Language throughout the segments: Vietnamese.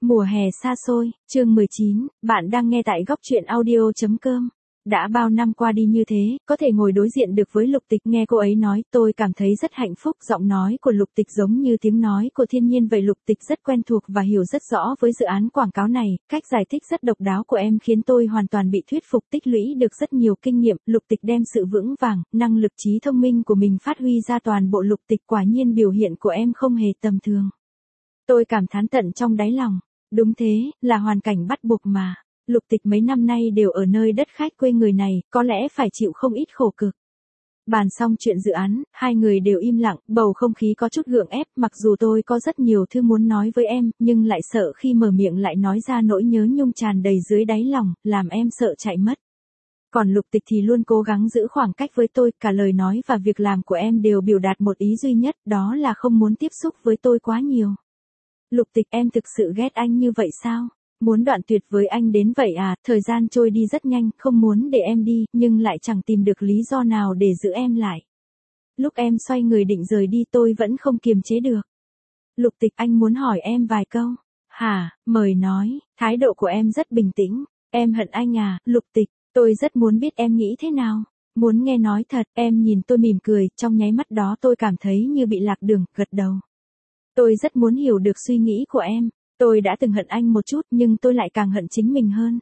Mùa hè xa xôi, chương 19, bạn đang nghe tại góc truyện audio.com. Đã bao năm qua đi như thế, có thể ngồi đối diện được với Lục Tịch nghe cô ấy nói, tôi cảm thấy rất hạnh phúc. Giọng nói của Lục Tịch giống như tiếng nói của thiên nhiên vậy. Lục Tịch rất quen thuộc và hiểu rất rõ với dự án quảng cáo này, cách giải thích rất độc đáo của em khiến tôi hoàn toàn bị thuyết phục. Tích lũy được rất nhiều kinh nghiệm, Lục Tịch đem sự vững vàng, năng lực trí thông minh của mình phát huy ra toàn bộ. Lục Tịch quả nhiên biểu hiện của em không hề tầm thường. Tôi cảm thán tận trong đáy lòng. Đúng thế, là hoàn cảnh bắt buộc mà. Lục Tịch mấy năm nay đều ở nơi đất khách quê người này, có lẽ phải chịu không ít khổ cực. Bàn xong chuyện dự án, hai người đều im lặng, bầu không khí có chút gượng ép. Mặc dù tôi có rất nhiều thứ muốn nói với em, nhưng lại sợ khi mở miệng lại nói ra nỗi nhớ nhung tràn đầy dưới đáy lòng, làm em sợ chạy mất. Còn Lục Tịch thì luôn cố gắng giữ khoảng cách với tôi, cả lời nói và việc làm của em đều biểu đạt một ý duy nhất, đó là không muốn tiếp xúc với tôi quá nhiều. Lục Tịch, em thực sự ghét anh như vậy sao? Muốn đoạn tuyệt với anh đến vậy à? Thời gian trôi đi rất nhanh, không muốn để em đi, nhưng lại chẳng tìm được lý do nào để giữ em lại. Lúc em xoay người định rời đi tôi vẫn không kiềm chế được. Lục Tịch, anh muốn hỏi em vài câu. Hả, mời nói. Thái độ của em rất bình tĩnh. Em hận anh à? Lục Tịch, tôi rất muốn biết em nghĩ thế nào. Muốn nghe nói thật. Em nhìn tôi mỉm cười, trong nháy mắt đó tôi cảm thấy như bị lạc đường, gật đầu. Tôi rất muốn hiểu được suy nghĩ của em. Tôi đã từng hận anh một chút nhưng tôi lại càng hận chính mình hơn.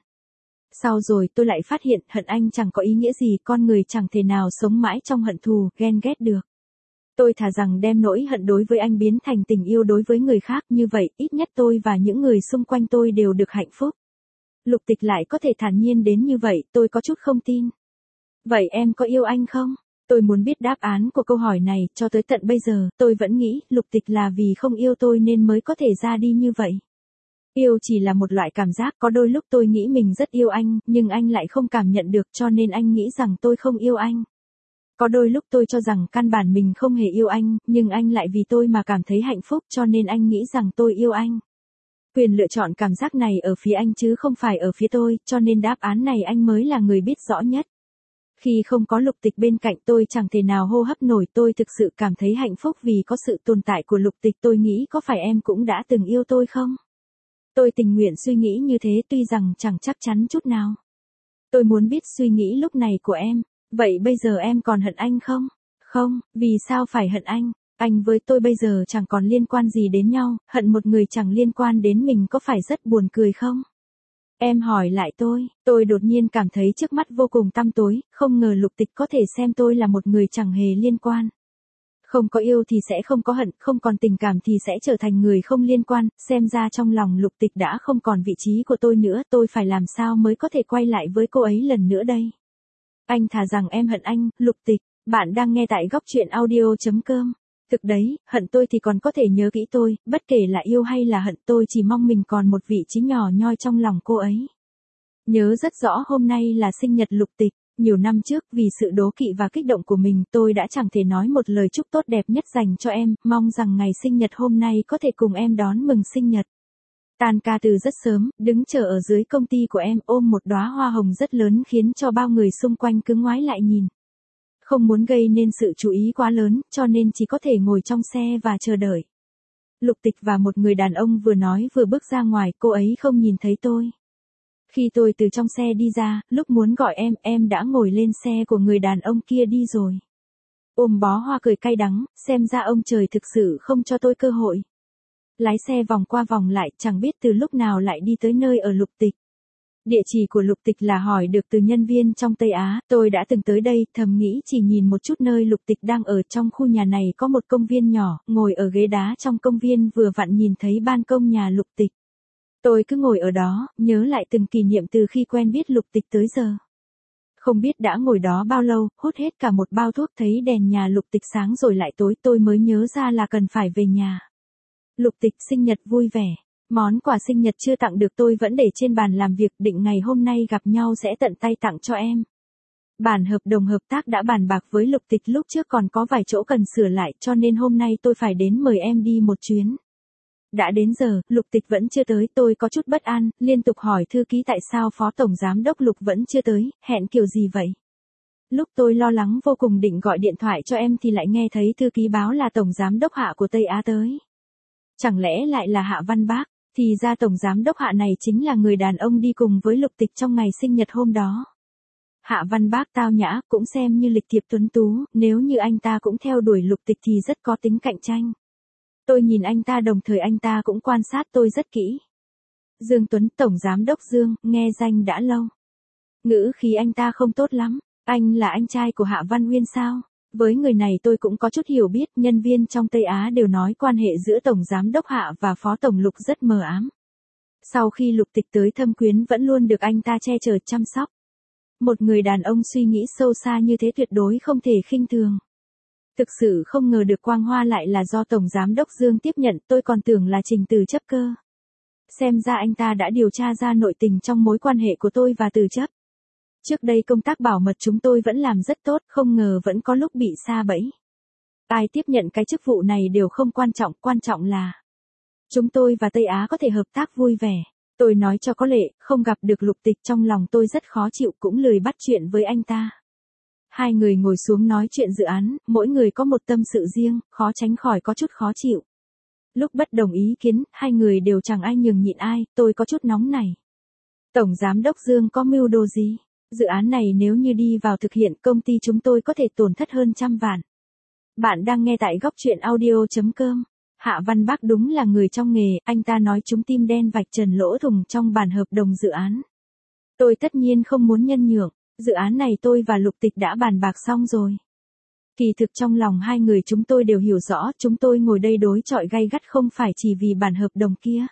Sau rồi tôi lại phát hiện hận anh chẳng có ý nghĩa gì, con người chẳng thể nào sống mãi trong hận thù, ghen ghét được. Tôi thà rằng đem nỗi hận đối với anh biến thành tình yêu đối với người khác, như vậy ít nhất tôi và những người xung quanh tôi đều được hạnh phúc. Lục Tịch lại có thể thản nhiên đến như vậy, tôi có chút không tin. Vậy em có yêu anh không? Tôi muốn biết đáp án của câu hỏi này, cho tới tận bây giờ, tôi vẫn nghĩ, Lục Tịch là vì không yêu tôi nên mới có thể ra đi như vậy. Yêu chỉ là một loại cảm giác, có đôi lúc tôi nghĩ mình rất yêu anh, nhưng anh lại không cảm nhận được cho nên anh nghĩ rằng tôi không yêu anh. Có đôi lúc tôi cho rằng căn bản mình không hề yêu anh, nhưng anh lại vì tôi mà cảm thấy hạnh phúc cho nên anh nghĩ rằng tôi yêu anh. Quyền lựa chọn cảm giác này ở phía anh chứ không phải ở phía tôi, cho nên đáp án này anh mới là người biết rõ nhất. Khi không có Lục Tịch bên cạnh tôi chẳng thể nào hô hấp nổi, tôi thực sự cảm thấy hạnh phúc vì có sự tồn tại của Lục Tịch. Tôi nghĩ có phải em cũng đã từng yêu tôi không? Tôi tình nguyện suy nghĩ như thế tuy rằng chẳng chắc chắn chút nào. Tôi muốn biết suy nghĩ lúc này của em. Vậy bây giờ em còn hận anh không? Không, vì sao phải hận anh? Anh với tôi bây giờ chẳng còn liên quan gì đến nhau, hận một người chẳng liên quan đến mình có phải rất buồn cười không? Em hỏi lại tôi đột nhiên cảm thấy trước mắt vô cùng tăm tối, không ngờ Lục Tịch có thể xem tôi là một người chẳng hề liên quan. Không có yêu thì sẽ không có hận, không còn tình cảm thì sẽ trở thành người không liên quan, xem ra trong lòng Lục Tịch đã không còn vị trí của tôi nữa, tôi phải làm sao mới có thể quay lại với cô ấy lần nữa đây? Anh thà rằng em hận anh. Lục Tịch, bạn đang nghe tại góc truyện audio.com. Thực đấy, hận tôi thì còn có thể nhớ kỹ tôi, bất kể là yêu hay là hận tôi chỉ mong mình còn một vị trí nhỏ nhoi trong lòng cô ấy. Nhớ rất rõ hôm nay là sinh nhật Lục Tịch, nhiều năm trước vì sự đố kỵ và kích động của mình tôi đã chẳng thể nói một lời chúc tốt đẹp nhất dành cho em, mong rằng ngày sinh nhật hôm nay có thể cùng em đón mừng sinh nhật. Tan ca từ rất sớm, đứng chờ ở dưới công ty của em ôm một đóa hoa hồng rất lớn khiến cho bao người xung quanh cứ ngoái lại nhìn. Không muốn gây nên sự chú ý quá lớn, cho nên chỉ có thể ngồi trong xe và chờ đợi. Lục Tịch và một người đàn ông vừa nói vừa bước ra ngoài, cô ấy không nhìn thấy tôi. Khi tôi từ trong xe đi ra, lúc muốn gọi em đã ngồi lên xe của người đàn ông kia đi rồi. Ôm bó hoa cười cay đắng, xem ra ông trời thực sự không cho tôi cơ hội. Lái xe vòng qua vòng lại, chẳng biết từ lúc nào lại đi tới nơi ở Lục Tịch. Địa chỉ của Lục Tịch là hỏi được từ nhân viên trong Tây Á, tôi đã từng tới đây, thầm nghĩ chỉ nhìn một chút nơi Lục Tịch đang ở. Trong khu nhà này có một công viên nhỏ, ngồi ở ghế đá trong công viên vừa vặn nhìn thấy ban công nhà Lục Tịch. Tôi cứ ngồi ở đó, nhớ lại từng kỷ niệm từ khi quen biết Lục Tịch tới giờ. Không biết đã ngồi đó bao lâu, hút hết cả một bao thuốc thấy đèn nhà Lục Tịch sáng rồi lại tối, tôi mới nhớ ra là cần phải về nhà. Lục Tịch, sinh nhật vui vẻ. Món quà sinh nhật chưa tặng được tôi vẫn để trên bàn làm việc, định ngày hôm nay gặp nhau sẽ tận tay tặng cho em. Bản hợp đồng hợp tác đã bàn bạc với Lục Tịch lúc trước còn có vài chỗ cần sửa lại cho nên hôm nay tôi phải đến mời em đi một chuyến. Đã đến giờ, Lục Tịch vẫn chưa tới, tôi có chút bất an, liên tục hỏi thư ký tại sao Phó Tổng Giám đốc Lục vẫn chưa tới, hẹn kiểu gì vậy? Lúc tôi lo lắng vô cùng định gọi điện thoại cho em thì lại nghe thấy thư ký báo là Tổng Giám đốc Hạ của Tây Á tới. Chẳng lẽ lại là Hạ Văn Bác? Thì ra tổng giám đốc Hạ này chính là người đàn ông đi cùng với Lục Tịch trong ngày sinh nhật hôm đó. Hạ Văn Bác tao nhã, cũng xem như lịch thiệp tuấn tú, nếu như anh ta cũng theo đuổi Lục Tịch thì rất có tính cạnh tranh. Tôi nhìn anh ta đồng thời anh ta cũng quan sát tôi rất kỹ. Dương Tuấn, tổng giám đốc Dương, nghe danh đã lâu. Ngữ khí anh ta không tốt lắm. Anh là anh trai của Hạ Văn Uyên sao? Với người này tôi cũng có chút hiểu biết, nhân viên trong Tây Á đều nói quan hệ giữa tổng giám đốc Hạ và phó tổng Lục rất mờ ám. Sau khi Lục Tịch tới thâm quyến vẫn luôn được anh ta che chở chăm sóc. Một người đàn ông suy nghĩ sâu xa như thế tuyệt đối không thể khinh thường. Thực sự không ngờ được quang hoa lại là do tổng giám đốc Dương tiếp nhận, tôi còn tưởng là Trình Từ chấp cơ. Xem ra anh ta đã điều tra ra nội tình trong mối quan hệ của tôi và Từ chấp. Trước đây công tác bảo mật chúng tôi vẫn làm rất tốt, không ngờ vẫn có lúc bị sa bẫy. Ai tiếp nhận cái chức vụ này đều không quan trọng là chúng tôi và Tây Á có thể hợp tác vui vẻ. Tôi nói cho có lệ, không gặp được Lục Tịch trong lòng tôi rất khó chịu, cũng lười bắt chuyện với anh ta. Hai người ngồi xuống nói chuyện dự án, mỗi người có một tâm sự riêng, khó tránh khỏi có chút khó chịu. Lúc bất đồng ý kiến, hai người đều chẳng ai nhường nhịn ai, tôi có chút nóng này. Tổng giám đốc Dương có mưu đồ gì? Dự án này nếu như đi vào thực hiện, công ty chúng tôi có thể tổn thất hơn 100 vạn. Bạn đang nghe tại góc truyện audio.com. Hạ Văn Bác đúng là người trong nghề, anh ta nói chúng tim đen vạch trần lỗ thủng trong bản hợp đồng dự án. Tôi tất nhiên không muốn nhân nhượng, dự án này tôi và Lục Tịch đã bàn bạc xong rồi. Kỳ thực trong lòng hai người chúng tôi đều hiểu rõ, chúng tôi ngồi đây đối chọi gay gắt không phải chỉ vì bản hợp đồng kia.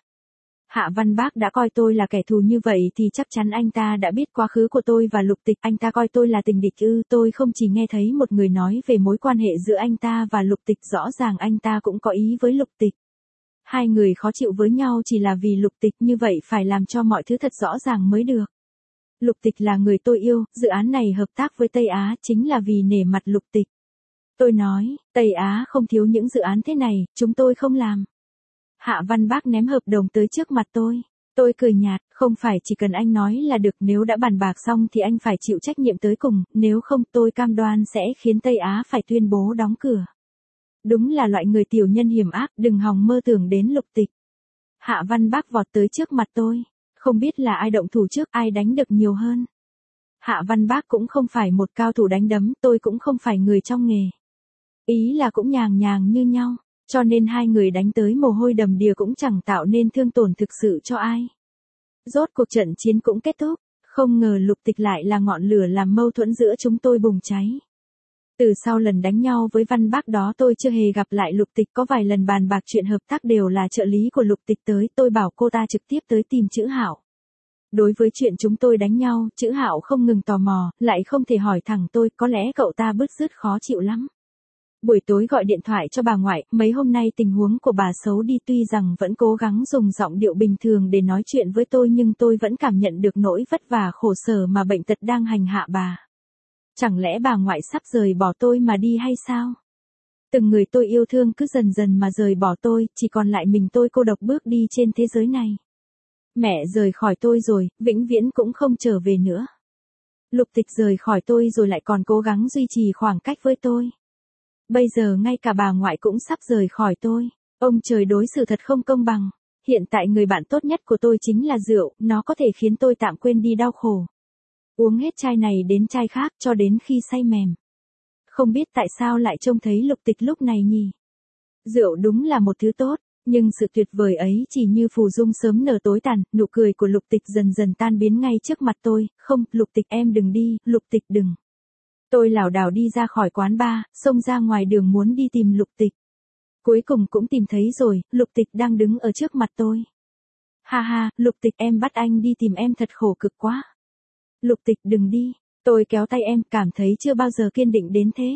Hạ Văn Bác đã coi tôi là kẻ thù như vậy thì chắc chắn anh ta đã biết quá khứ của tôi và Lục Tịch, anh ta coi tôi là tình địch ư? Tôi không chỉ nghe thấy một người nói về mối quan hệ giữa anh ta và Lục Tịch, rõ ràng anh ta cũng có ý với Lục Tịch. Hai người khó chịu với nhau chỉ là vì Lục Tịch, như vậy phải làm cho mọi thứ thật rõ ràng mới được. Lục Tịch là người tôi yêu, dự án này hợp tác với Tây Á chính là vì nể mặt Lục Tịch. Tôi nói, Tây Á không thiếu những dự án thế này, chúng tôi không làm. Hạ Văn Bác ném hợp đồng tới trước mặt tôi. Tôi cười nhạt, không phải chỉ cần anh nói là được, nếu đã bàn bạc xong thì anh phải chịu trách nhiệm tới cùng, nếu không tôi cam đoan sẽ khiến Tây Á phải tuyên bố đóng cửa. Đúng là loại người tiểu nhân hiểm ác, đừng hòng mơ tưởng đến Lục Tịch. Hạ Văn Bác vọt tới trước mặt tôi. Không biết là ai động thủ trước, ai đánh được nhiều hơn. Hạ Văn Bác cũng không phải một cao thủ đánh đấm, tôi cũng không phải người trong nghề. Ý là cũng nhàng nhàng như nhau, cho nên hai người đánh tới mồ hôi đầm đìa cũng chẳng tạo nên thương tổn thực sự cho ai. Rốt cuộc trận chiến cũng kết thúc, không ngờ Lục Tịch lại là ngọn lửa làm mâu thuẫn giữa chúng tôi bùng cháy. Từ sau lần đánh nhau với Văn Bác đó tôi chưa hề gặp lại Lục Tịch, có vài lần bàn bạc chuyện hợp tác đều là trợ lý của Lục Tịch tới, tôi bảo cô ta trực tiếp tới tìm Chữ Hạo. Đối với chuyện chúng tôi đánh nhau, Chữ Hạo không ngừng tò mò, lại không thể hỏi thẳng tôi, có lẽ cậu ta bứt rứt khó chịu lắm. Buổi tối gọi điện thoại cho bà ngoại, mấy hôm nay tình huống của bà xấu đi, tuy rằng vẫn cố gắng dùng giọng điệu bình thường để nói chuyện với tôi nhưng tôi vẫn cảm nhận được nỗi vất vả khổ sở mà bệnh tật đang hành hạ bà. Chẳng lẽ bà ngoại sắp rời bỏ tôi mà đi hay sao? Từng người tôi yêu thương cứ dần dần mà rời bỏ tôi, chỉ còn lại mình tôi cô độc bước đi trên thế giới này. Mẹ rời khỏi tôi rồi, vĩnh viễn cũng không trở về nữa. Lục Tịch rời khỏi tôi rồi lại còn cố gắng duy trì khoảng cách với tôi. Bây giờ ngay cả bà ngoại cũng sắp rời khỏi tôi. Ông trời đối xử thật không công bằng. Hiện tại người bạn tốt nhất của tôi chính là rượu, nó có thể khiến tôi tạm quên đi đau khổ. Uống hết chai này đến chai khác cho đến khi say mềm. Không biết tại sao lại trông thấy Lục Tịch lúc này nhỉ? Rượu đúng là một thứ tốt, nhưng sự tuyệt vời ấy chỉ như phù dung sớm nở tối tàn, nụ cười của Lục Tịch dần dần tan biến ngay trước mặt tôi. Không, Lục Tịch em đừng đi, Lục Tịch đừng. Tôi lảo đảo đi ra khỏi quán bar, xông ra ngoài đường muốn đi tìm Lục Tịch. Cuối cùng cũng tìm thấy rồi, Lục Tịch đang đứng ở trước mặt tôi. Ha ha, Lục Tịch em bắt anh đi tìm em thật khổ cực quá. Lục Tịch đừng đi, tôi kéo tay em, cảm thấy chưa bao giờ kiên định đến thế.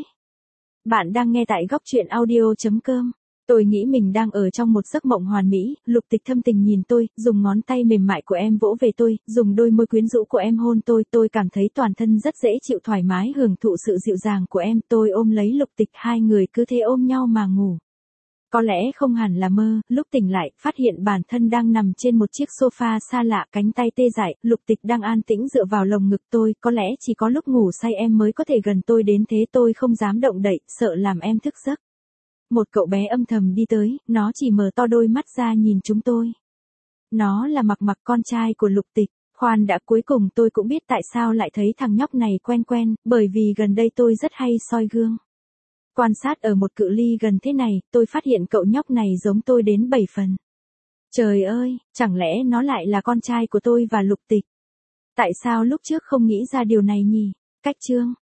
Bạn đang nghe tại góc truyện audio.com. Tôi nghĩ mình đang ở trong một giấc mộng hoàn mỹ, Lục Tịch thâm tình nhìn tôi, dùng ngón tay mềm mại của em vỗ về tôi, dùng đôi môi quyến rũ của em hôn tôi cảm thấy toàn thân rất dễ chịu, thoải mái hưởng thụ sự dịu dàng của em, tôi ôm lấy Lục Tịch, hai người cứ thế ôm nhau mà ngủ. Có lẽ không hẳn là mơ, lúc tỉnh lại, phát hiện bản thân đang nằm trên một chiếc sofa xa lạ, cánh tay tê dại, Lục Tịch đang an tĩnh dựa vào lồng ngực tôi, có lẽ chỉ có lúc ngủ say em mới có thể gần tôi đến thế, tôi không dám động đậy, sợ làm em thức giấc. Một cậu bé âm thầm đi tới, nó chỉ mở to đôi mắt ra nhìn chúng tôi. Nó là Mặc Mặc, con trai của Lục Tịch. Khoan đã, cuối cùng tôi cũng biết tại sao lại thấy thằng nhóc này quen quen, bởi vì gần đây tôi rất hay soi gương. Quan sát ở một cự ly gần thế này, tôi phát hiện cậu nhóc này giống tôi đến 7 phần. Trời ơi, chẳng lẽ nó lại là con trai của tôi và Lục Tịch? Tại sao lúc trước không nghĩ ra điều này nhỉ? Cách chương